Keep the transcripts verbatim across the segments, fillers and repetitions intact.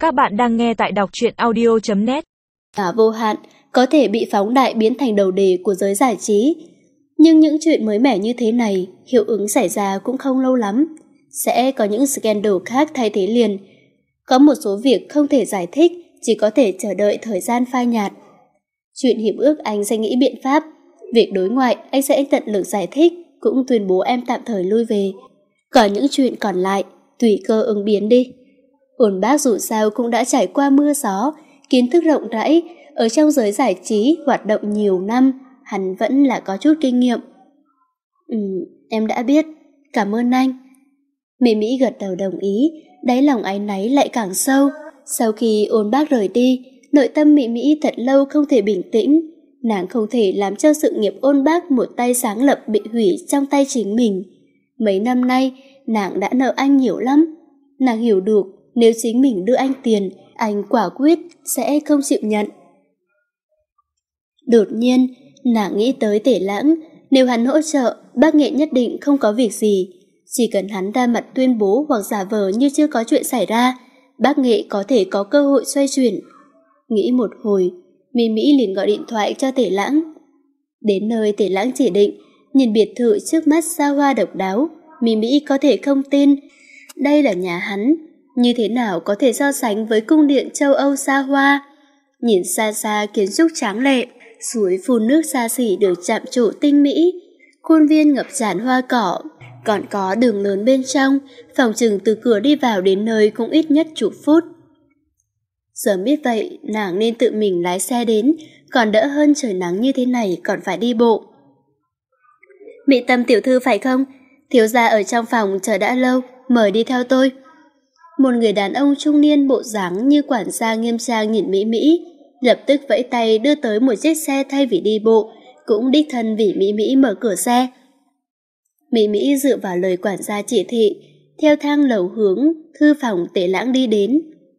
Các bạn đang nghe tại đọc truyện audio chấm net. Cả vô hạn có thể bị phóng đại biến thành đầu đề của giới giải trí. Nhưng những chuyện mới mẻ như thế này, hiệu ứng xảy ra cũng không lâu lắm. Sẽ có những scandal khác thay thế liền. Có một số việc không thể giải thích, chỉ có thể chờ đợi thời gian phai nhạt. Chuyện hiệp ước anh sẽ nghĩ biện pháp. Việc đối ngoại anh sẽ tận lực giải thích, cũng tuyên bố em tạm thời lui về. Còn những chuyện còn lại, tùy cơ ứng biến đi. Ôn Bác dù sao cũng đã trải qua mưa gió, kiến thức rộng rãi, ở trong giới giải trí hoạt động nhiều năm, hắn vẫn là có chút kinh nghiệm. Ừ, em đã biết, cảm ơn anh. Mỹ Mỹ gật đầu đồng ý, đáy lòng áy náy lại càng sâu. Sau khi Ôn Bác rời đi, nội tâm Mỹ Mỹ thật lâu không thể bình tĩnh. Nàng không thể làm cho sự nghiệp Ôn Bác một tay sáng lập bị hủy trong tay chính mình. Mấy năm nay, nàng đã nợ anh nhiều lắm. Nàng hiểu được, nếu chính mình đưa anh tiền, anh quả quyết sẽ không chịu nhận. Đột nhiên, nàng nghĩ tới Tể Lãng, nếu hắn hỗ trợ, Bác Nghệ nhất định không có việc gì. Chỉ cần hắn ra mặt tuyên bố hoặc giả vờ như chưa có chuyện xảy ra, Bác Nghệ có thể có cơ hội xoay chuyển. Nghĩ một hồi, Mỹ Mỹ liền gọi điện thoại cho Tể Lãng. Đến nơi Tể Lãng chỉ định, nhìn biệt thự trước mắt xa hoa độc đáo, Mỹ Mỹ có thể không tin. Đây là nhà hắn, như thế nào có thể so sánh với cung điện châu Âu xa hoa. Nhìn xa xa kiến trúc tráng lệ, suối phun nước xa xỉ được chạm trổ tinh mỹ, khuôn viên ngập tràn hoa cỏ, còn có đường lớn bên trong, phòng chừng từ cửa đi vào đến nơi cũng ít nhất chục phút. Sớm biết vậy, nàng nên tự mình lái xe đến, còn đỡ hơn trời nắng như thế này còn phải đi bộ. Mỹ Tâm tiểu thư phải không? Thiếu gia ở trong phòng chờ đã lâu, mời đi theo tôi. Một người đàn ông trung niên bộ dáng như quản gia nghiêm trang nhìn Mỹ Mỹ, lập tức vẫy tay đưa tới một chiếc xe thay vì đi bộ, cũng đích thân vì Mỹ Mỹ mở cửa xe. Mỹ Mỹ dựa vào lời quản gia chỉ thị, theo thang lầu hướng thư phòng Tể Lãng đi đến.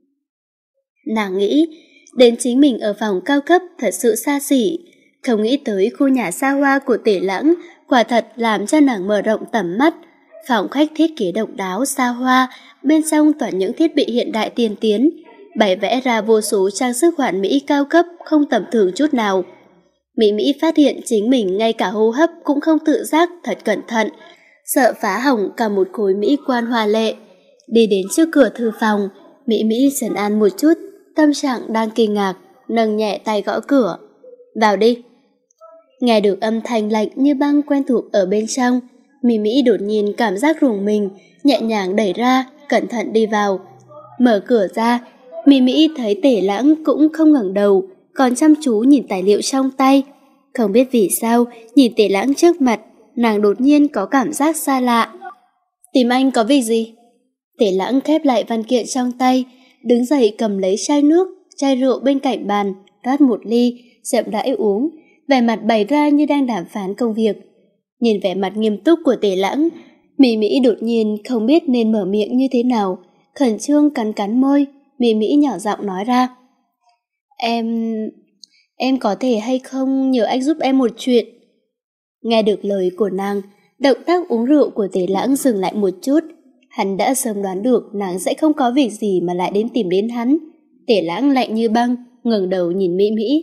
Nàng nghĩ, đến chính mình ở phòng cao cấp thật sự xa xỉ, không nghĩ tới khu nhà xa hoa của Tể Lãng quả thật làm cho nàng mở rộng tầm mắt. Phòng khách thiết kế độc đáo xa hoa, bên trong toàn những thiết bị hiện đại tiên tiến, bày vẽ ra vô số trang sức hoàn mỹ cao cấp không tầm thường chút nào. Mỹ Mỹ phát hiện chính mình ngay cả hô hấp cũng không tự giác thật cẩn thận, sợ phá hỏng cả một khối mỹ quan hoa lệ. Đi đến trước cửa thư phòng, Mỹ Mỹ trấn an một chút, tâm trạng đang kinh ngạc, nâng nhẹ tay gõ cửa. Vào đi. Nghe được âm thanh lạnh như băng quen thuộc ở bên trong, Mỹ Mỹ đột nhiên cảm giác rùng mình, nhẹ nhàng đẩy ra, cẩn thận đi vào. Mở cửa ra, Mỹ Mỹ thấy Tể Lãng cũng không ngẩng đầu, còn chăm chú nhìn tài liệu trong tay. Không biết vì sao, nhìn Tể Lãng trước mặt, nàng đột nhiên có cảm giác xa lạ. Tìm anh có việc gì? Tể Lãng khép lại văn kiện trong tay, đứng dậy cầm lấy chai nước, chai rượu bên cạnh bàn, rót một ly, chậm rãi uống, vẻ mặt bày ra như đang đàm phán công việc. Nhìn vẻ mặt nghiêm túc của Tể Lãng, Mỹ Mỹ đột nhiên không biết nên mở miệng như thế nào, khẩn trương cắn cắn môi, Mỹ Mỹ nhỏ giọng nói ra. Em... em có thể hay không nhờ anh giúp em một chuyện? Nghe được lời của nàng, động tác uống rượu của Tể Lãng dừng lại một chút. Hắn đã sớm đoán được nàng sẽ không có việc gì mà lại đến tìm đến hắn. Tể Lãng lạnh như băng, ngẩng đầu nhìn Mỹ Mỹ.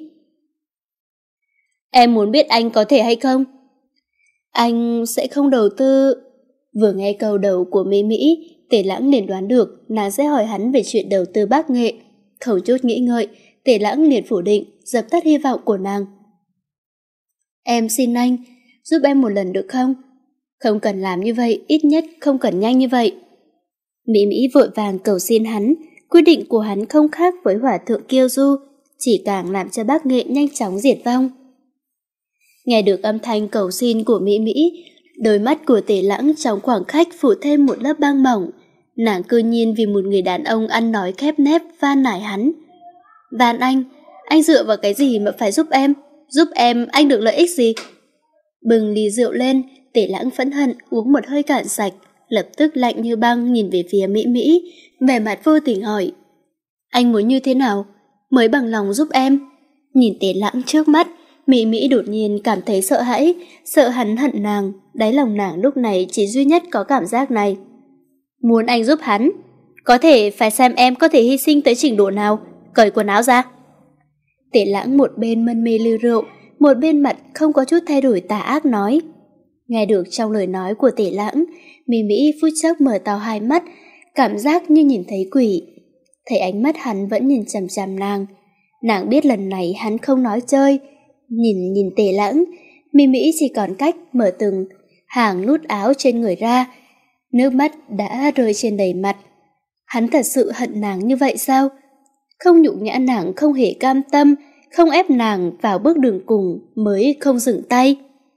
Em muốn biết anh có thể hay không? Anh sẽ không đầu tư... Vừa nghe câu đầu của Mỹ Mỹ, Tể Lãng liền đoán được nàng sẽ hỏi hắn về chuyện đầu tư Bác Nghệ. Không chút nghĩ ngợi, Tể Lãng liền phủ định, dập tắt hy vọng của nàng. Em xin anh, giúp em một lần được không? Không cần làm như vậy, ít nhất không cần nhanh như vậy. Mỹ Mỹ vội vàng cầu xin hắn, quyết định của hắn không khác với hỏa thượng kiêu du, chỉ càng làm cho Bác Nghệ nhanh chóng diệt vong. Nghe được âm thanh cầu xin của Mỹ Mỹ, đôi mắt của Tể Lãng trong khoảng khách phủ thêm một lớp băng mỏng. Nàng cư nhiên vì một người đàn ông ăn nói khép nép van nài hắn. Van anh, anh dựa vào cái gì mà phải giúp em? Giúp em, anh được lợi ích gì? Bừng ly rượu lên, Tể Lãng phẫn hận uống một hơi cạn sạch, lập tức lạnh như băng nhìn về phía Mỹ Mỹ, vẻ mặt vô tình hỏi. Anh muốn như thế nào? Mới bằng lòng giúp em? Nhìn Tể Lãng trước mắt, Mỹ Mỹ đột nhiên cảm thấy sợ hãi, sợ hắn hận nàng, đáy lòng nàng lúc này chỉ duy nhất có cảm giác này. Muốn anh giúp hắn? Có thể phải xem em có thể hy sinh tới trình độ nào. Cởi quần áo ra. Tề Lãng một bên mân mê ly rượu, một bên mặt không có chút thay đổi tà ác nói. Nghe được trong lời nói của Tề Lãng, Mỹ Mỹ phút chốc mở to hai mắt, cảm giác như nhìn thấy quỷ. Thấy ánh mắt hắn vẫn nhìn chằm chằm nàng. Nàng biết lần này hắn không nói chơi. Nhìn nhìn Tề Lãng, Mỹ Mỹ chỉ còn cách mở từng hàng nút áo trên người ra. Nước mắt đã rơi trên đầy mặt. Hắn thật sự hận nàng như vậy sao? Không nhục nhã nàng không hề cam tâm, không ép nàng vào bước đường cùng mới không dừng tay.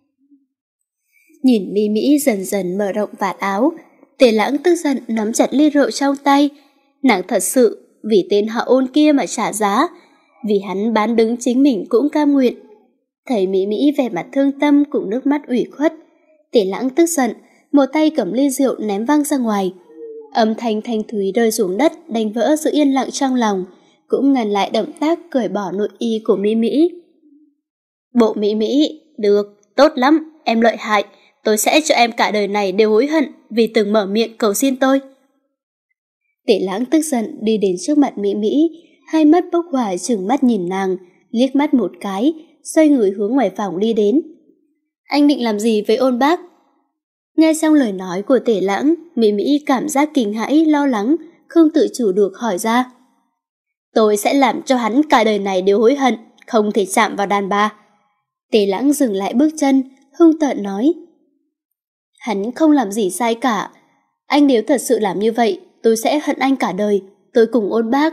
Nhìn Mỹ Mỹ dần dần mở rộng vạt áo, Tề Lãng tức giận nắm chặt ly rượu trong tay. Nàng thật sự vì tên họ Ôn kia mà trả giá, vì hắn bán đứng chính mình cũng cam nguyện. Thấy Mỹ Mỹ vẻ mặt thương tâm cùng nước mắt ủy khuất, Tề Lãng tức giận, một tay cầm ly rượu ném văng ra ngoài. Âm thanh thanh thúy rơi xuống đất, đánh vỡ sự yên lặng trong lòng, cũng ngăn lại động tác cởi bỏ nội y của Mỹ Mỹ. Bộ Mỹ Mỹ, được, tốt lắm, em lợi hại, tôi sẽ cho em cả đời này đều hối hận vì từng mở miệng cầu xin tôi. Tề Lãng tức giận đi đến trước mặt Mỹ Mỹ, hai mắt bốc hỏa trừng mắt nhìn nàng, liếc mắt một cái, xoay người hướng ngoài phòng đi đến. Anh định làm gì với Ôn bác? Nghe xong lời nói của Tề Lãng, Mỹ Mỹ cảm giác kinh hãi, lo lắng, không tự chủ được hỏi ra. Tôi sẽ làm cho hắn cả đời này đều hối hận, không thể chạm vào đàn bà. Tề Lãng dừng lại bước chân, hung tợn nói. Hắn không làm gì sai cả. Anh nếu thật sự làm như vậy, tôi sẽ hận anh cả đời, tôi cùng Ôn bác.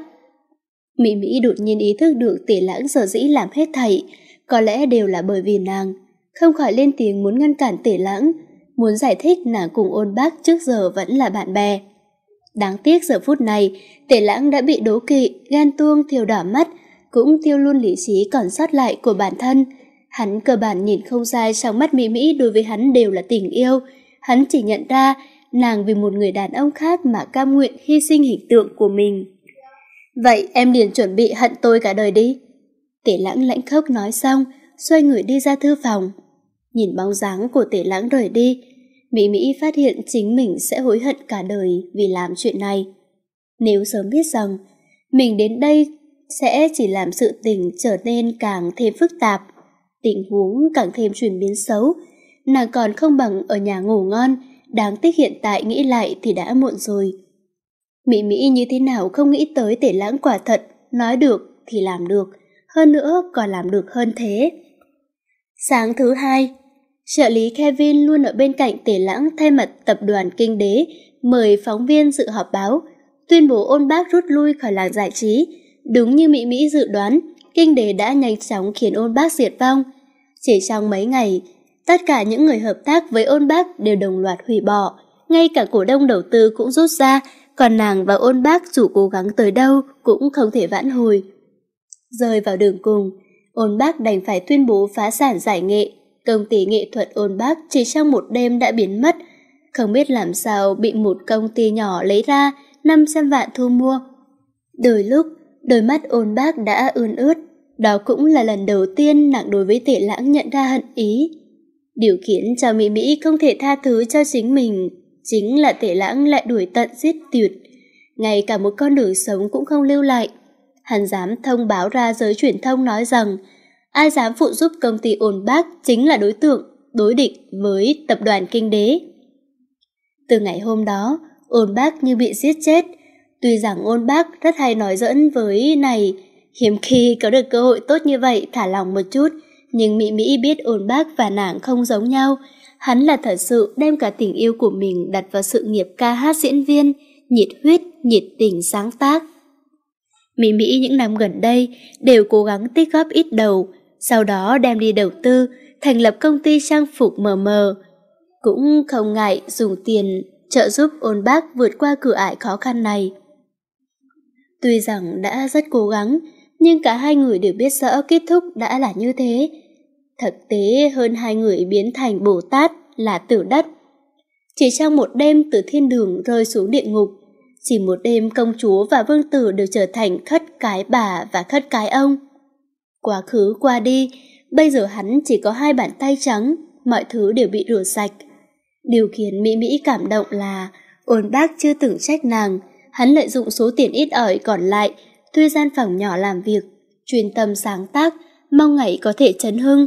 Mỹ Mỹ đột nhiên ý thức được Tề Lãng sở dĩ làm hết thảy, có lẽ đều là bởi vì nàng, không khỏi lên tiếng muốn ngăn cản Tề Lãng, muốn giải thích nàng cùng Ôn bác trước giờ vẫn là bạn bè. Đáng tiếc giờ phút này, Tề Lãng đã bị đố kỵ, ghen tuông thiêu đỏ mắt, cũng thiêu luôn lý trí còn sót lại của bản thân. Hắn cơ bản nhìn không sai trong mắt Mỹ Mỹ đối với hắn đều là tình yêu. Hắn chỉ nhận ra nàng vì một người đàn ông khác mà cam nguyện hy sinh hình tượng của mình. Vậy em liền chuẩn bị hận tôi cả đời đi. Tề Lãng lãnh khốc nói xong, xoay người đi ra thư phòng. Nhìn bóng dáng của Tề Lãng rời đi, Mỹ Mỹ phát hiện chính mình sẽ hối hận cả đời vì làm chuyện này. Nếu sớm biết rằng mình đến đây sẽ chỉ làm sự tình trở nên càng thêm phức tạp, tình huống càng thêm chuyển biến xấu, nàng còn không bằng ở nhà ngủ ngon. Đáng tiếc hiện tại nghĩ lại thì đã muộn rồi. Mỹ Mỹ như thế nào không nghĩ tới Tề Lãng quả thật nói được thì làm được, hơn nữa còn làm được hơn thế. Sáng thứ hai, trợ lý Kevin luôn ở bên cạnh Tề Lãng thay mặt tập đoàn Kinh Đế mời phóng viên dự họp báo, tuyên bố Ôn bác rút lui khỏi làng giải trí. Đúng như Mỹ Mỹ dự đoán, Kinh Đế đã nhanh chóng khiến Ôn bác diệt vong. Chỉ trong mấy ngày, tất cả những người hợp tác với Ôn bác đều đồng loạt hủy bỏ, ngay cả cổ đông đầu tư cũng rút ra, còn nàng và Ôn bác dù cố gắng tới đâu cũng không thể vãn hồi. Rơi vào đường cùng, Ôn bác đành phải tuyên bố phá sản giải nghệ. Công ty nghệ thuật Ôn bác chỉ trong một đêm đã biến mất, không biết làm sao bị một công ty nhỏ lấy ra năm trăm vạn thu mua. Đôi lúc, đôi mắt Ôn bác đã ươn ướt, đó cũng là lần đầu tiên nàng đối với Tề Lãng nhận ra hận ý. Điều khiến cho Mỹ Mỹ không thể tha thứ cho chính mình chính là Tề Lãng lại đuổi tận giết tuyệt, ngay cả một con đường sống cũng không lưu lại. Hắn dám thông báo ra giới truyền thông nói rằng ai dám phụ giúp công ty Ôn bác chính là đối tượng đối địch với tập đoàn Kinh Đế. Từ ngày hôm đó, Ôn bác như bị giết chết. Tuy rằng Ôn bác rất hay nói giỡn với này, hiếm khi có được cơ hội tốt như vậy thả lòng một chút, nhưng Mỹ Mỹ biết Ôn bác và nàng không giống nhau. Hắn là thật sự đem cả tình yêu của mình đặt vào sự nghiệp ca hát diễn viên, nhiệt huyết, nhiệt tình sáng tác. Mỹ Mỹ những năm gần đây đều cố gắng tích góp ít đầu, sau đó đem đi đầu tư, thành lập công ty trang phục mờ mờ. Cũng không ngại dùng tiền trợ giúp Ôn bác vượt qua cửa ải khó khăn này. Tuy rằng đã rất cố gắng, nhưng cả hai người đều biết rõ kết thúc đã là như thế. Thực tế hơn hai người biến thành Bồ Tát là tử đất. Chỉ trong một đêm từ thiên đường rơi xuống địa ngục, chỉ một đêm công chúa và vương tử đều trở thành khất cái bà và khất cái ông. Quá khứ qua đi, bây giờ hắn chỉ có hai bàn tay trắng, mọi thứ đều bị rửa sạch. Điều khiến Mỹ Mỹ cảm động là Ôn bác chưa từng trách nàng, hắn lợi dụng số tiền ít ỏi còn lại, thuê gian phòng nhỏ làm việc, chuyên tâm sáng tác, mong ngày có thể chấn hưng.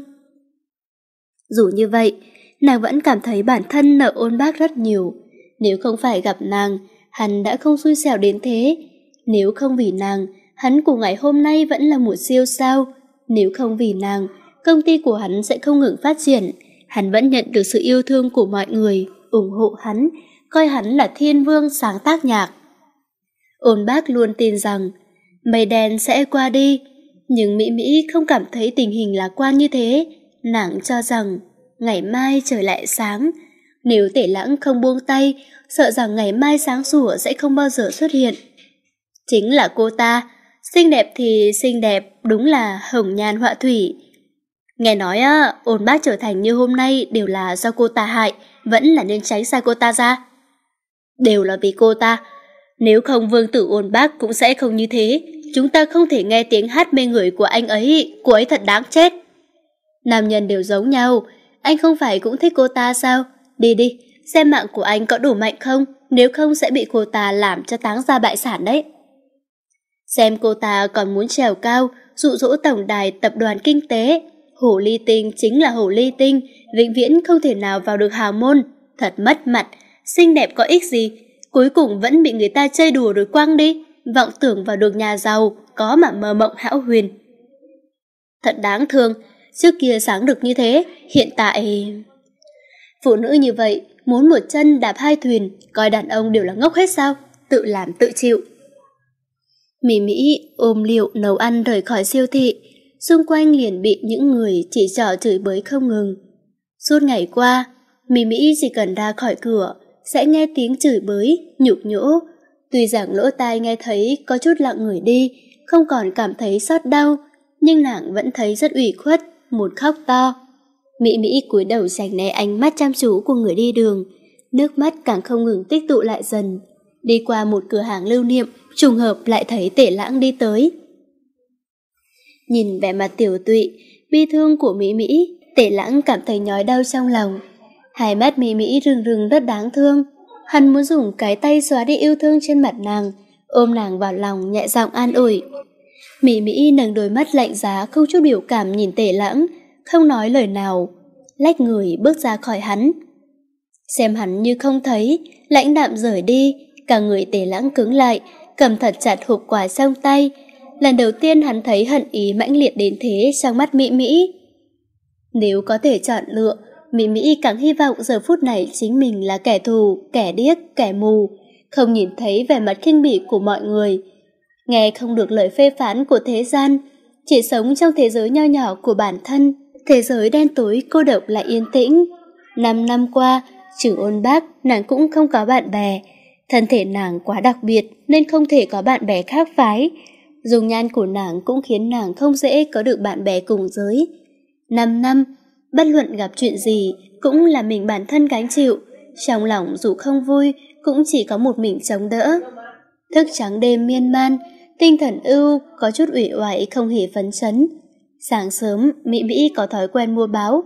Dù như vậy, nàng vẫn cảm thấy bản thân nợ Ôn Bác rất nhiều. Nếu không phải gặp nàng, hắn đã không xui xẻo đến thế. Nếu không vì nàng, hắn của ngày hôm nay vẫn là một siêu sao. Nếu không vì nàng, công ty của hắn sẽ không ngừng phát triển. Hắn vẫn nhận được sự yêu thương của mọi người, ủng hộ hắn, coi hắn là thiên vương sáng tác nhạc. Ôn Bác luôn tin rằng mây đen sẽ qua đi, nhưng Mỹ Mỹ không cảm thấy tình hình lạc quan như thế. Nàng cho rằng ngày mai trời lại sáng. Nếu Tể Lãng không buông tay, sợ rằng ngày mai sáng sủa sẽ không bao giờ xuất hiện. Chính là cô ta, xinh đẹp thì xinh đẹp, đúng là hồng nhan họa thủy. Nghe nói á, Ôn Bác trở thành như hôm nay đều là do cô ta hại, vẫn là nên tránh xa cô ta ra. Đều là vì cô ta. Nếu không vương tử Ôn Bác cũng sẽ không như thế. Chúng ta không thể nghe tiếng hát mê người của anh ấy, cô ấy thật đáng chết. Nam nhân đều giống nhau, anh không phải cũng thích cô ta sao? Đi đi, xem mạng của anh có đủ mạnh không, nếu không sẽ bị cô ta làm cho táng ra bại sản đấy. Xem cô ta còn muốn trèo cao, dụ dỗ tổng đài tập đoàn kinh tế. Hồ ly tinh chính là hồ ly tinh, vĩnh viễn không thể nào vào được hào môn. Thật mất mặt, xinh đẹp có ích gì, cuối cùng vẫn bị người ta chơi đùa rồi quăng đi. Vọng tưởng vào được nhà giàu, có mà mơ mộng hão huyền. Thật đáng thương, trước kia sáng được như thế, hiện tại... Phụ nữ như vậy, muốn một chân đạp hai thuyền, coi đàn ông đều là ngốc hết sao, tự làm tự chịu. Mỹ Mỹ ôm liệu nấu ăn rời khỏi siêu thị, xung quanh liền bị những người chỉ trỏ chửi bới không ngừng. Suốt ngày qua, Mỹ Mỹ chỉ cần ra khỏi cửa, sẽ nghe tiếng chửi bới, nhục nhỗ. Tuy rằng lỗ tai nghe thấy có chút lặng người đi, không còn cảm thấy xót đau, nhưng nàng vẫn thấy rất ủy khuất, muốn khóc to. Mỹ Mỹ cúi đầu tránh né ánh mắt chăm chú của người đi đường, nước mắt càng không ngừng tích tụ lại dần. Đi qua một cửa hàng lưu niệm, trùng hợp lại thấy Tể Lãng đi tới. Nhìn vẻ mặt tiểu tụy, bi thương của Mỹ Mỹ, Tể Lãng cảm thấy nhói đau trong lòng. Hai mắt Mỹ Mỹ rưng rưng rất đáng thương. Hắn muốn dùng cái tay xóa đi yêu thương trên mặt nàng, ôm nàng vào lòng nhẹ giọng an ủi. Mỹ Mỹ nâng đôi mắt lạnh giá không chút biểu cảm nhìn Tể Lãng, không nói lời nào, lách người bước ra khỏi hắn. Xem hắn như không thấy, lãnh đạm rời đi, cả người Tể Lãng cứng lại, cầm thật chặt hộp quà trong tay. Lần đầu tiên hắn thấy hận ý mãnh liệt đến thế trong mắt Mỹ Mỹ. Nếu có thể chọn lựa, Mỹ Mỹ càng hy vọng giờ phút này chính mình là kẻ thù, kẻ điếc, kẻ mù, không nhìn thấy vẻ mặt khinh bỉ của mọi người, nghe không được lời phê phán của thế gian, chỉ sống trong thế giới nho nhỏ của bản thân, thế giới đen tối cô độc lại yên tĩnh. Năm năm qua, trừ Ôn Bác, nàng cũng không có bạn bè. Thân thể nàng quá đặc biệt nên không thể có bạn bè khác phái. Dung nhan của nàng cũng khiến nàng không dễ có được bạn bè cùng giới. Năm năm, bất luận gặp chuyện gì cũng là mình bản thân gánh chịu. Trong lòng dù không vui cũng chỉ có một mình chống đỡ. Thức trắng đêm miên man, tinh thần ưu, có chút uể oải không hề phấn chấn. Sáng sớm, Mỹ Mỹ có thói quen mua báo,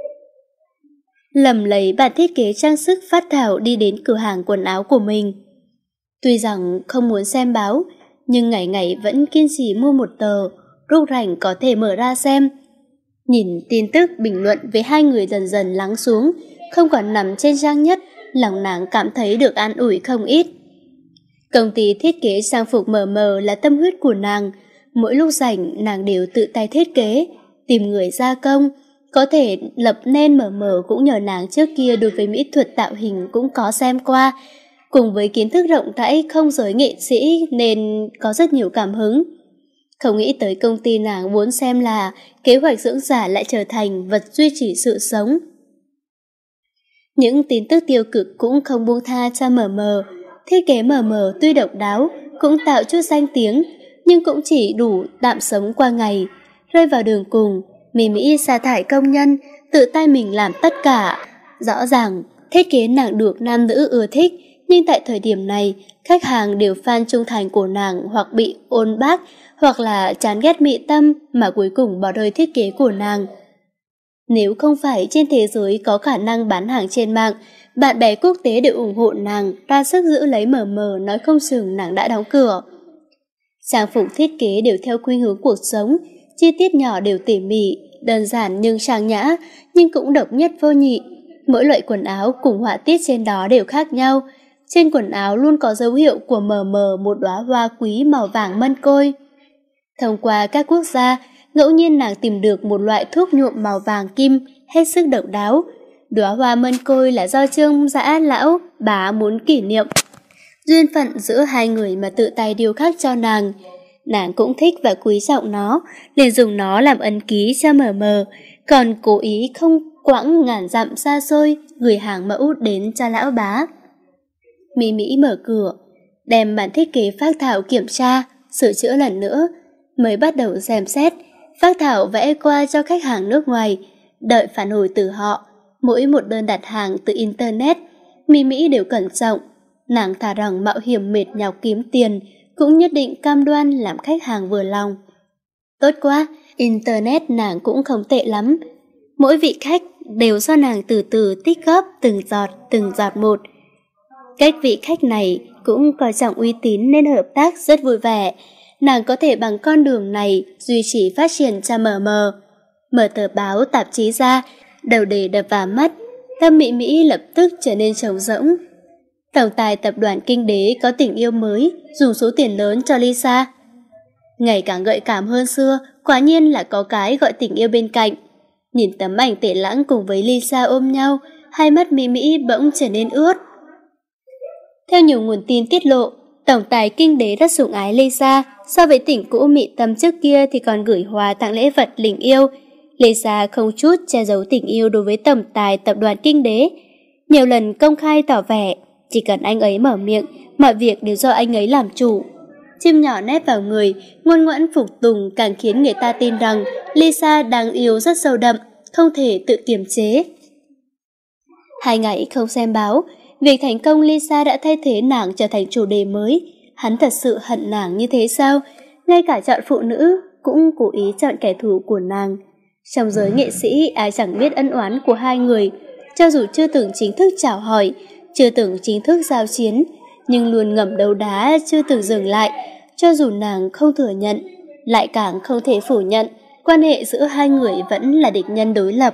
lầm lấy bản thiết kế trang sức phát thảo đi đến cửa hàng quần áo của mình. Tuy rằng không muốn xem báo, nhưng ngày ngày vẫn kiên trì mua một tờ, lúc rảnh có thể mở ra xem. Nhìn tin tức bình luận về hai người dần dần lắng xuống, không còn nằm trên trang nhất, lòng nàng cảm thấy được an ủi không ít. Công ty thiết kế trang phục mờ mờ là tâm huyết của nàng, mỗi lúc rảnh nàng đều tự tay thiết kế, tìm người gia công. Có thể lập nên mờ mờ cũng nhờ nàng trước kia đối với mỹ thuật tạo hình cũng có xem qua, cùng với kiến thức rộng rãi không giới nghệ sĩ nên có rất nhiều cảm hứng. Không nghĩ tới công ty nàng muốn xem là kế hoạch dưỡng giả lại trở thành vật duy trì sự sống. Những tin tức tiêu cực cũng không buông tha cho mờ mờ. Thiết kế mờ mờ tuy độc đáo, cũng tạo chút danh tiếng, nhưng cũng chỉ đủ tạm sống qua ngày. Rơi vào đường cùng, Mỹ Mỹ sa thải công nhân, tự tay mình làm tất cả. Rõ ràng, thiết kế nàng được nam nữ ưa thích, nhưng tại thời điểm này, khách hàng đều fan trung thành của nàng hoặc bị Ôn Bác, hoặc là chán ghét Mỹ Tâm mà cuối cùng bỏ rơi thiết kế của nàng. Nếu không phải trên thế giới có khả năng bán hàng trên mạng, Bạn bè quốc tế đều ủng hộ nàng, ra sức giữ lấy mờ mờ, nói không chừng nàng đã đóng cửa. Trang phục thiết kế đều theo khuynh hướng cuộc sống, chi tiết nhỏ đều tỉ mỉ, đơn giản nhưng trang nhã, nhưng cũng độc nhất vô nhị. Mỗi loại quần áo cùng họa tiết trên đó đều khác nhau. Trên quần áo luôn có dấu hiệu của mờ mờ một đóa hoa quý màu vàng mân côi. Thông qua các quốc gia, ngẫu nhiên nàng tìm được một loại thuốc nhuộm màu vàng kim hết sức độc đáo. Đóa hoa mân côi là do Trương Dã lão bá muốn kỷ niệm duyên phận giữa hai người mà tự tay điêu khắc cho nàng. Nàng cũng thích và quý trọng nó, liền dùng nó làm ấn ký cho mờ mờ, còn cố ý không quãng ngàn dặm xa xôi gửi hàng mẫu đến cho lão bá. Mỹ Mỹ mở cửa, đem bản thiết kế phác thảo kiểm tra, sửa chữa lần nữa, mới bắt đầu xem xét. Phác thảo vẽ qua cho khách hàng nước ngoài, đợi phản hồi từ họ. Mỗi một đơn đặt hàng từ Internet, Mỹ Mỹ đều cẩn trọng. Nàng thà rằng mạo hiểm mệt nhọc kiếm tiền, cũng nhất định cam đoan làm khách hàng vừa lòng. Tốt quá, Internet nàng cũng không tệ lắm. Mỗi vị khách đều do nàng từ từ tích góp từng giọt, từng giọt một. Cách vị khách này cũng coi trọng uy tín nên hợp tác rất vui vẻ. Nàng có thể bằng con đường này duy trì phát triển cho mờ mờ. Mở tờ báo tạp chí ra, đầu đề đập vào mắt, tâm Mỹ Mỹ lập tức trở nên trống rỗng. Tổng tài tập đoàn Kinh Đế có tình yêu mới, dùng số tiền lớn cho Lisa. Ngày càng gợi cảm hơn xưa, quả nhiên là có cái gọi tình yêu bên cạnh. Nhìn tấm ảnh Tể Lãng cùng với Lisa ôm nhau, hai mắt Mỹ Mỹ bỗng trở nên ướt. Theo nhiều nguồn tin tiết lộ, tổng tài Kinh Đế rất sủng ái Lisa, so với tỉnh cũ Mị Tâm trước kia thì còn gửi hoa tặng lễ vật tình yêu. Lisa không chút che giấu tình yêu đối với tổng tài tập đoàn Kinh Đế, nhiều lần công khai tỏ vẻ chỉ cần anh ấy mở miệng, mọi việc đều do anh ấy làm chủ. Chim nhỏ nép vào người, ngoan ngoãn phục tùng càng khiến người ta tin rằng Lisa đáng yêu rất sâu đậm, không thể tự kiềm chế. Hai ngày không xem báo, việc thành công Lisa đã thay thế nàng trở thành chủ đề mới. Hắn thật sự hận nàng như thế sao? Ngay cả chọn phụ nữ cũng cố ý chọn kẻ thù của nàng. Trong giới nghệ sĩ, ai chẳng biết ân oán của hai người, cho dù chưa từng chính thức chào hỏi, chưa từng chính thức giao chiến, nhưng luôn ngầm đấu đá chưa từng dừng lại. Cho dù nàng không thừa nhận, lại càng không thể phủ nhận, quan hệ giữa hai người vẫn là địch nhân đối lập.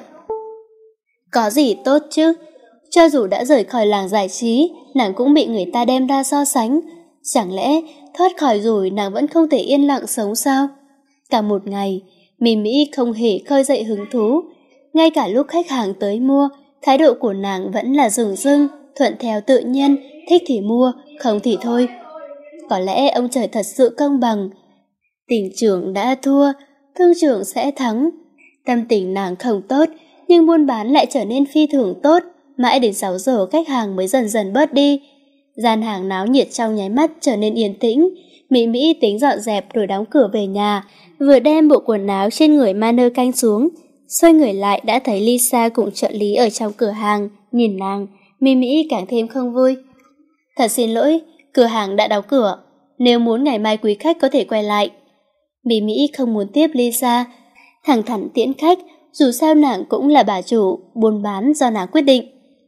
Có gì tốt chứ? Cho dù đã rời khỏi làng giải trí, nàng cũng bị người ta đem ra so sánh. Chẳng lẽ thoát khỏi rồi nàng vẫn không thể yên lặng sống sao? Cả một ngày, Mỹ Mỹ không hề khơi dậy hứng thú. Ngay cả lúc khách hàng tới mua, thái độ của nàng vẫn là dửng dưng, thuận theo tự nhiên, thích thì mua, không thì thôi. Có lẽ ông trời thật sự công bằng. Tình trưởng đã thua, thương trưởng sẽ thắng. Tâm tình nàng không tốt, nhưng buôn bán lại trở nên phi thường tốt. Mãi đến sáu giờ khách hàng mới dần dần bớt đi. Gian hàng náo nhiệt trong nháy mắt trở nên yên tĩnh. Mỹ Mỹ tính dọn dẹp rồi đóng cửa về nhà, vừa đem bộ quần áo trên người manơ canh xuống. Xoay người lại đã thấy Lisa cùng trợ lý ở trong cửa hàng. Nhìn nàng, Mỹ Mỹ càng thêm không vui. Thật xin lỗi, cửa hàng đã đóng cửa. Nếu muốn ngày mai quý khách có thể quay lại. Mỹ Mỹ không muốn tiếp Lisa, thẳng thắn tiễn khách, dù sao nàng cũng là bà chủ, buôn bán do nàng quyết định.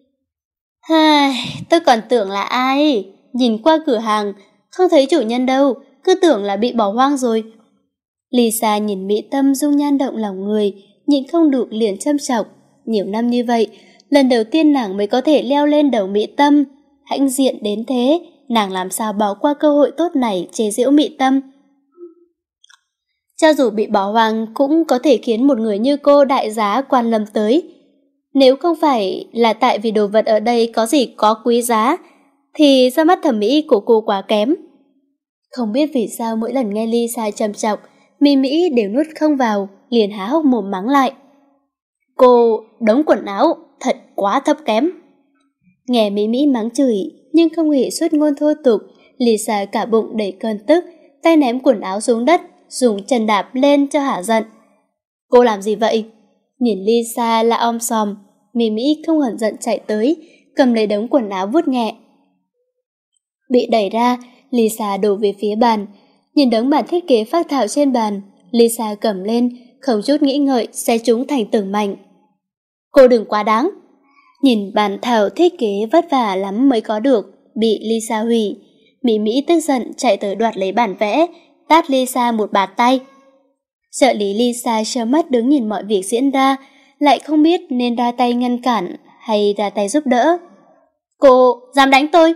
Hai, tôi còn tưởng là ai, nhìn qua cửa hàng, không thấy chủ nhân đâu, cứ tưởng là bị bỏ hoang rồi. Lisa nhìn Mỹ Tâm dung nhan động lòng người, nhịn không được liền châm chọc. Nhiều năm như vậy, lần đầu tiên nàng mới có thể leo lên đầu Mỹ Tâm. Hãnh diện đến thế, nàng làm sao bỏ qua cơ hội tốt này chế giễu Mỹ Tâm. Cho dù bị bỏ hoang cũng có thể khiến một người như cô đại giá quan lâm tới. Nếu không phải là tại vì đồ vật ở đây có gì có quý giá, thì ra mắt thẩm mỹ của cô quá kém. Không biết vì sao mỗi lần nghe Lisa trầm chọc, Mỹ Mỹ đều nuốt không vào, liền há hốc mồm mắng lại. Cô đống quần áo thật quá thấp kém. Nghe Mỹ Mỹ mắng chửi nhưng không hề xuất ngôn thô tục, Lisa cả bụng đầy cơn tức, tay ném quần áo xuống đất, dùng chân đạp lên cho hả giận. Cô làm gì vậy? Nhìn Lisa là om sòm, Mỹ Mỹ không hờn giận chạy tới, cầm lấy đống quần áo vuốt nhẹ. Bị đẩy ra, Lisa đổ về phía bàn, nhìn đống bản thiết kế phác thảo trên bàn, Lisa cầm lên, không chút nghĩ ngợi xé chúng thành từng mảnh. Cô đừng quá đáng. Nhìn bản thảo thiết kế vất vả lắm mới có được, bị Lisa hủy. Mỹ Mỹ tức giận chạy tới đoạt lấy bản vẽ, tát Lisa một bạt tay. Trợ lý Lisa trơ mắt đứng nhìn mọi việc diễn ra, lại không biết nên ra tay ngăn cản hay ra tay giúp đỡ. Cô dám đánh tôi?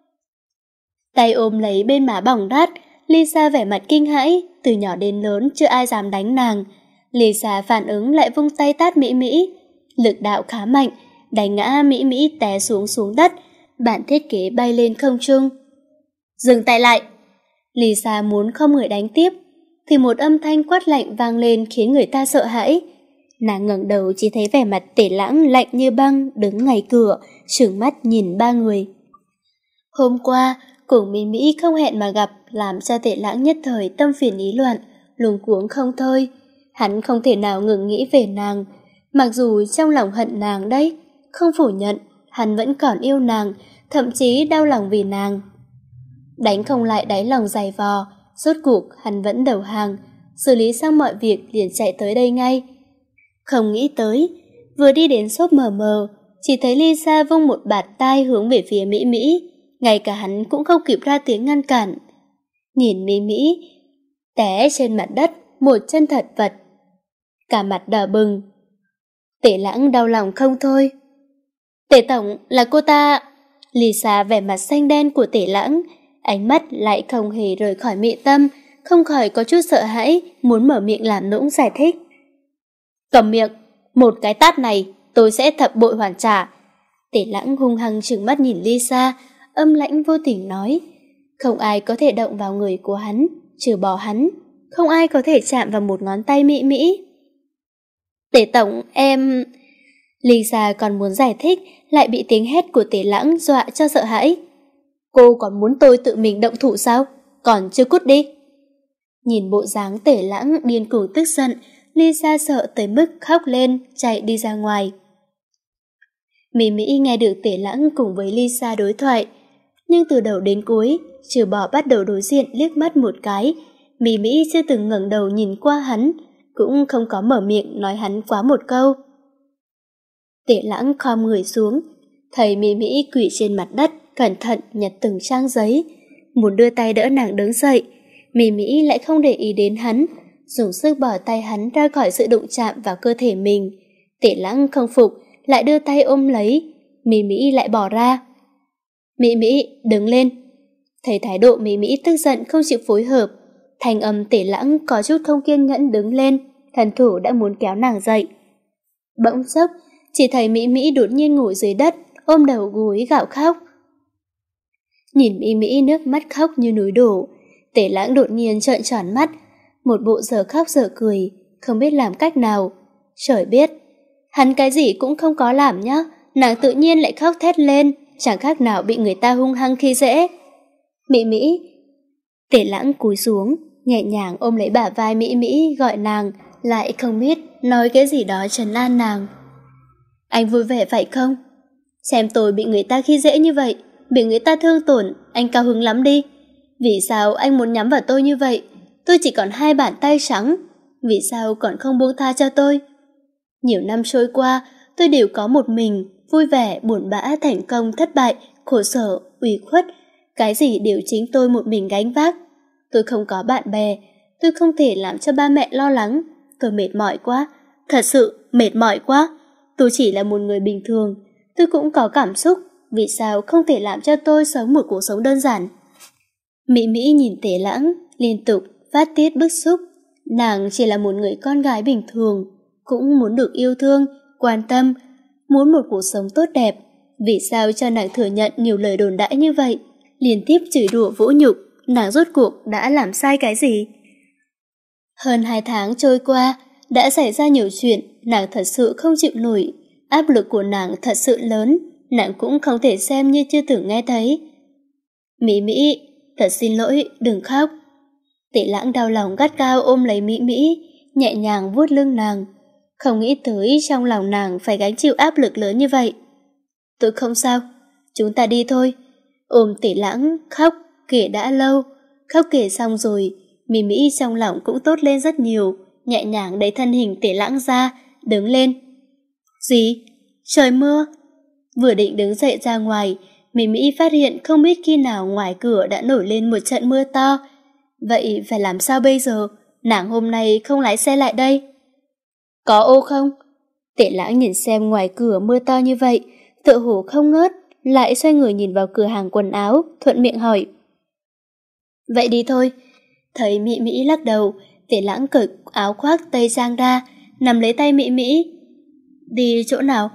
Tay ôm lấy bên má bỏng rát, Lisa vẻ mặt kinh hãi, từ nhỏ đến lớn chưa ai dám đánh nàng. Lisa phản ứng lại vung tay tát Mỹ Mỹ, lực đạo khá mạnh, đánh ngã Mỹ Mỹ té xuống xuống đất, bản thiết kế bay lên không trung. Dừng tay lại! Lisa muốn không người đánh tiếp, thì một âm thanh quát lạnh vang lên khiến người ta sợ hãi. Nàng ngẩng đầu chỉ thấy vẻ mặt Tể Lãng lạnh như băng đứng ngay cửa, trừng mắt nhìn ba người. Hôm qua, cùng Mỹ Mỹ không hẹn mà gặp làm cho Tể Lãng nhất thời tâm phiền ý loạn, luống cuống không thôi. Hắn không thể nào ngừng nghĩ về nàng, mặc dù trong lòng hận nàng đấy, không phủ nhận, hắn vẫn còn yêu nàng, thậm chí đau lòng vì nàng. Đánh không lại đáy lòng dày vò, rốt cuộc hắn vẫn đầu hàng, xử lý xong mọi việc liền chạy tới đây ngay. Không nghĩ tới, vừa đi đến shop mờ mờ, chỉ thấy Lisa vung một bạt tai hướng về phía Mỹ Mỹ, ngay cả hắn cũng không kịp ra tiếng ngăn cản. Nhìn Mỹ Mỹ té trên mặt đất, một chân thật vật, cả mặt đỏ bừng. Tể Lãng đau lòng không thôi. Tể tổng, là cô ta. Lisa vẻ mặt xanh đen của Tể Lãng, ánh mắt lại không hề rời khỏi Mị Tâm, không khỏi có chút sợ hãi, muốn mở miệng làm nũng giải thích. Cầm miệng, một cái tát này tôi sẽ thập bội hoàn trả. Tể Lãng hung hăng trừng mắt nhìn Lisa, âm lãnh vô tình nói. Không ai có thể động vào người của hắn, trừ bỏ hắn, không ai có thể chạm vào một ngón tay Mỹ Mỹ. Tể tổng, em... Lisa còn muốn giải thích, lại bị tiếng hét của Tể Lãng dọa cho sợ hãi. Cô còn muốn tôi tự mình động thủ sao? Còn chưa cút đi. Nhìn bộ dáng Tể Lãng điên cuồng tức giận, Lisa sợ tới mức khóc lên, chạy đi ra ngoài. Mỹ Mỹ nghe được Tể Lãng cùng với Lisa đối thoại, nhưng từ đầu đến cuối, trừ bỏ bắt đầu đối diện liếc mắt một cái, Mỹ Mỹ chưa từng ngẩng đầu nhìn qua hắn, cũng không có mở miệng nói hắn quá một câu. Tể Lãng khom người xuống, thấy Mỹ Mỹ quỳ trên mặt đất, cẩn thận nhặt từng trang giấy, muốn đưa tay đỡ nàng đứng dậy. Mỹ Mỹ lại không để ý đến hắn, dùng sức bỏ tay hắn ra khỏi sự đụng chạm vào cơ thể mình. Tể Lãng không phục, lại đưa tay ôm lấy, Mỹ Mỹ lại bỏ ra. Mỹ Mỹ, đứng lên. Thấy thái độ Mỹ Mỹ tức giận không chịu phối hợp, thanh âm Tể Lãng có chút không kiên nhẫn đứng lên, thần thủ đã muốn kéo nàng dậy. Bỗng chốc, chỉ thấy Mỹ Mỹ đột nhiên ngồi dưới đất, ôm đầu gối gào khóc. Nhìn Mỹ Mỹ nước mắt khóc như núi đổ, Tể Lãng đột nhiên trợn tròn mắt, một bộ giờ khóc giờ cười, không biết làm cách nào. Trời biết, hắn cái gì cũng không có làm nhá, nàng tự nhiên lại khóc thét lên, chẳng khác nào bị người ta hung hăng khi dễ. Mỹ Mỹ. Tể Lãng cúi xuống, nhẹ nhàng ôm lấy bả vai Mỹ Mỹ gọi nàng, lại không biết nói cái gì đó trấn an nàng. Anh vui vẻ phải không? Xem tôi bị người ta khi dễ như vậy, bị người ta thương tổn, anh cao hứng lắm đi. Vì sao anh muốn nhắm vào tôi như vậy? Tôi chỉ còn hai bàn tay trắng, vì sao còn không buông tha cho tôi? Nhiều năm trôi qua, tôi đều có một mình, vui vẻ, buồn bã, thành công, thất bại, khổ sở, ủy khuất, cái gì đều chính tôi một mình gánh vác. Tôi không có bạn bè, tôi không thể làm cho ba mẹ lo lắng, tôi mệt mỏi quá, thật sự mệt mỏi quá. Tôi chỉ là một người bình thường, tôi cũng có cảm xúc, vì sao không thể làm cho tôi sống một cuộc sống đơn giản? Mỹ Mỹ nhìn Tể Lãng, liên tục phát tiết bức xúc. Nàng chỉ là một người con gái bình thường, cũng muốn được yêu thương, quan tâm, muốn một cuộc sống tốt đẹp. Vì sao cho nàng thừa nhận nhiều lời đồn đãi như vậy, liên tiếp chửi đùa vũ nhục, nàng rốt cuộc đã làm sai cái gì? Hơn hai tháng trôi qua, đã xảy ra nhiều chuyện, nàng thật sự không chịu nổi, áp lực của nàng thật sự lớn, nàng cũng không thể xem như chưa từng nghe thấy. Mỹ Mỹ, thật xin lỗi, đừng khóc. Tể Lãng đau lòng gắt gao ôm lấy Mỹ Mỹ, nhẹ nhàng vuốt lưng nàng, không nghĩ tới trong lòng nàng phải gánh chịu áp lực lớn như vậy. Tôi không sao, chúng ta đi thôi. Ôm Tể Lãng khóc kể đã lâu, khóc kể xong rồi, Mỹ Mỹ trong lòng cũng tốt lên rất nhiều, nhẹ nhàng đẩy thân hình Tể Lãng ra, đứng lên. Gì? Trời mưa? Vừa định đứng dậy ra ngoài, Mỹ Mỹ phát hiện không biết khi nào ngoài cửa đã nổi lên một trận mưa to. Vậy phải làm sao bây giờ? Nàng hôm nay không lái xe lại đây. Có ô không? Tệ Lãng nhìn xem ngoài cửa mưa to như vậy, tựa hồ không ngớt, lại xoay người nhìn vào cửa hàng quần áo, thuận miệng hỏi. Vậy đi thôi. Thấy Mỹ Mỹ lắc đầu, Tệ Lãng cởi áo khoác tây trang ra, nắm lấy tay Mỹ Mỹ. Đi chỗ nào?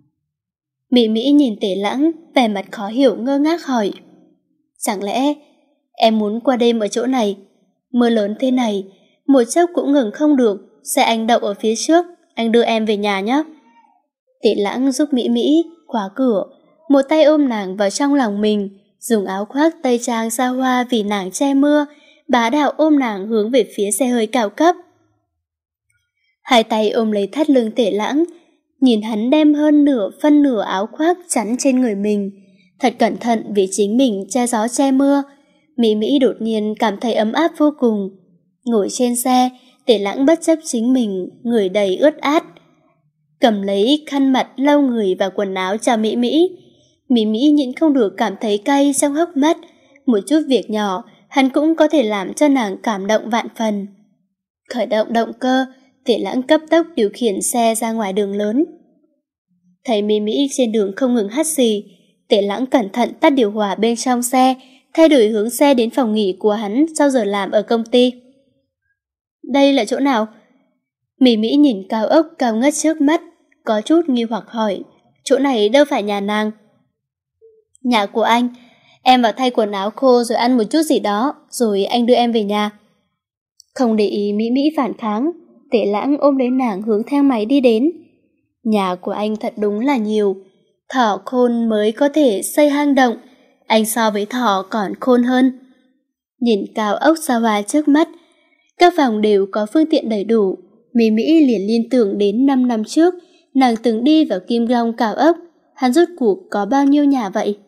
Mỹ Mỹ nhìn Tệ Lãng, vẻ mặt khó hiểu ngơ ngác hỏi. Chẳng lẽ em muốn qua đêm ở chỗ này? Mưa lớn thế này, một chốc cũng ngừng không được, xe anh đậu ở phía trước, anh đưa em về nhà nhé. Tệ Lãng giúp Mỹ Mỹ khóa cửa, một tay ôm nàng vào trong lòng mình, dùng áo khoác tây trang xa hoa vì nàng che mưa, bá đạo ôm nàng hướng về phía xe hơi cao cấp. Hai tay ôm lấy thắt lưng Tệ Lãng, nhìn hắn đem hơn nửa phân nửa áo khoác chắn trên người mình, thật cẩn thận vì chính mình che gió che mưa. Mỹ Mỹ đột nhiên cảm thấy ấm áp vô cùng. Ngồi trên xe, Tệ Lãng bất chấp chính mình, người đầy ướt át, cầm lấy khăn mặt lau người và quần áo cho Mỹ Mỹ. Mỹ Mỹ nhịn không được cảm thấy cay trong hốc mắt, một chút việc nhỏ hắn cũng có thể làm cho nàng cảm động vạn phần. Khởi động động cơ, Tệ Lãng cấp tốc điều khiển xe ra ngoài đường lớn. Thấy Mỹ Mỹ trên đường không ngừng hắt xì, Tệ Lãng cẩn thận tắt điều hòa bên trong xe, thay đổi hướng xe đến phòng nghỉ của hắn sau giờ làm ở công ty. Đây là chỗ nào? Mỹ Mỹ nhìn cao ốc cao ngất trước mắt, có chút nghi hoặc hỏi. Chỗ này đâu phải nhà nàng. Nhà của anh. Em vào thay quần áo khô rồi ăn một chút gì đó, rồi anh đưa em về nhà. Không để ý Mỹ Mỹ phản kháng, Tệ Lãng ôm lấy nàng hướng thang máy đi đến. Nhà của anh thật đúng là nhiều. Thỏ khôn mới có thể xây hang động, anh so với thỏ còn khôn hơn. Nhìn cao ốc xa hoa trước mắt, các phòng đều có phương tiện đầy đủ. Mỹ Mỹ liền liên tưởng đến năm năm trước, nàng từng đi vào Kim Long cao ốc, hắn rốt cuộc có bao nhiêu nhà vậy?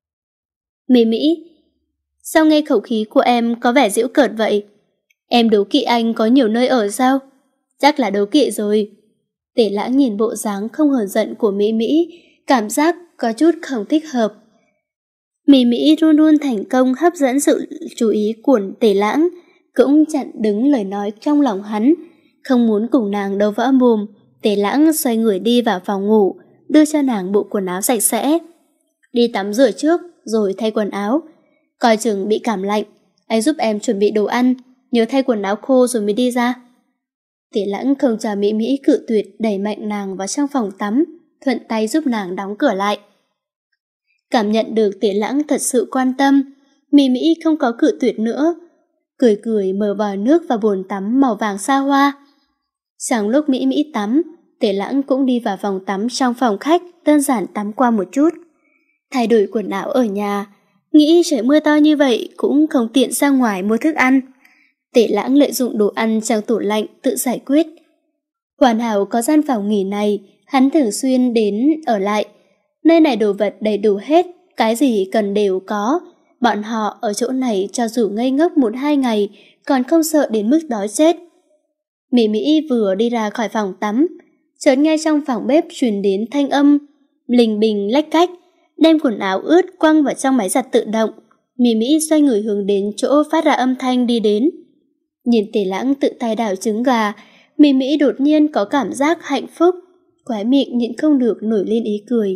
Mỹ Mỹ, sao nghe khẩu khí của em có vẻ giễu cợt vậy? Em đố kỵ anh có nhiều nơi ở sao? Chắc là đố kỵ rồi. Tệ Lãng nhìn bộ dáng không hờn giận của Mỹ Mỹ, cảm giác có chút không thích hợp. Mỹ Mỹ luôn luôn thành công hấp dẫn sự chú ý của Tệ Lãng, cũng chặn đứng lời nói trong lòng hắn, không muốn cùng nàng đấu võ mồm. Tệ Lãng xoay người đi vào phòng ngủ, đưa cho nàng bộ quần áo sạch sẽ. Đi tắm rửa trước, rồi thay quần áo. Coi chừng bị cảm lạnh, anh giúp em chuẩn bị đồ ăn, nhớ thay quần áo khô rồi mới đi ra. Tệ Lãng không chờ Mỹ Mỹ cự tuyệt, đẩy mạnh nàng vào trong phòng tắm, thuận tay giúp nàng đóng cửa lại. Cảm nhận được Tệ Lãng thật sự quan tâm, Mỹ Mỹ không có cự tuyệt nữa, cười cười mở vòi nước vào bồn tắm màu vàng xa hoa. Trong lúc Mỹ Mỹ tắm, Tệ Lãng cũng đi vào phòng tắm trong phòng khách, đơn giản tắm qua một chút, thay đổi quần áo ở nhà, nghĩ trời mưa to như vậy cũng không tiện ra ngoài mua thức ăn. Tệ Lãng lợi dụng đồ ăn trong tủ lạnh tự giải quyết. Hoàn hảo có gian phòng nghỉ này, hắn thường xuyên đến ở lại. Nơi này đồ vật đầy đủ hết, cái gì cần đều có. Bọn họ ở chỗ này cho dù ngây ngốc một hai ngày còn không sợ đến mức đói chết. Mỹ Mỹ vừa đi ra khỏi phòng tắm, chợt nghe trong phòng bếp truyền đến thanh âm lình bình lách cách, đem quần áo ướt quăng vào trong máy giặt tự động. Mỹ Mỹ xoay người hướng đến chỗ phát ra âm thanh đi đến. Nhìn Tề Lãng tự tay đảo trứng gà, Mỹ Mỹ đột nhiên có cảm giác hạnh phúc, khóe miệng nhịn không được nổi lên ý cười.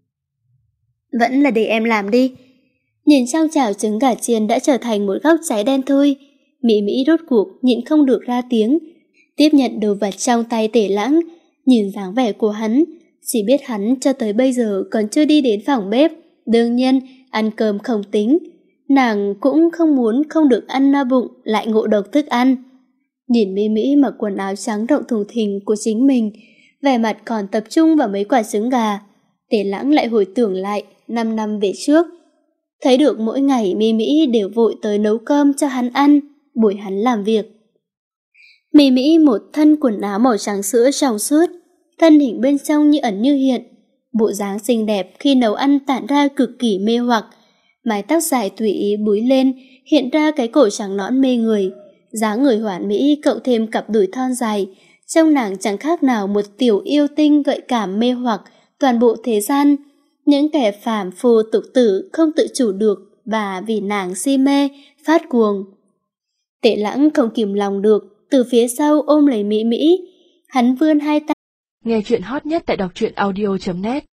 Vẫn là để em làm đi. Nhìn trong chảo trứng gà chiên đã trở thành một góc cháy đen thui, Mỹ Mỹ rốt cuộc nhịn không được ra tiếng, tiếp nhận đồ vật trong tay Tề Lãng. Nhìn dáng vẻ của hắn, chỉ biết hắn cho tới bây giờ còn chưa đi đến phòng bếp. Đương nhiên, ăn cơm không tính, nàng cũng không muốn không được ăn no bụng lại ngộ độc thức ăn. Nhìn Mỹ Mỹ mặc quần áo trắng rộng thùng thình của chính mình, vẻ mặt còn tập trung vào mấy quả trứng gà, Tề Lãng lại hồi tưởng lại năm năm về trước. Thấy được mỗi ngày Mỹ Mỹ đều vội tới nấu cơm cho hắn ăn, buổi hắn làm việc. Mỹ Mỹ một thân quần áo màu trắng sữa trong suốt, thân hình bên trong như ẩn như hiện, bộ dáng xinh đẹp khi nấu ăn tản ra cực kỳ mê hoặc. Mái tóc dài tùy ý búi lên, hiện ra cái cổ trắng nõn mê người, dáng người hoàn mỹ cộng thêm cặp đùi thon dài, trông nàng chẳng khác nào một tiểu yêu tinh gợi cảm mê hoặc toàn bộ thế gian. Những kẻ phàm phu tục tử không tự chủ được và vì nàng si mê, phát cuồng. Tệ Lãng không kìm lòng được, từ phía sau ôm lấy Mỹ Mỹ. Hắn vươn hai tay. Nghe chuyện hot nhất tại đọc truyện audio chấm net.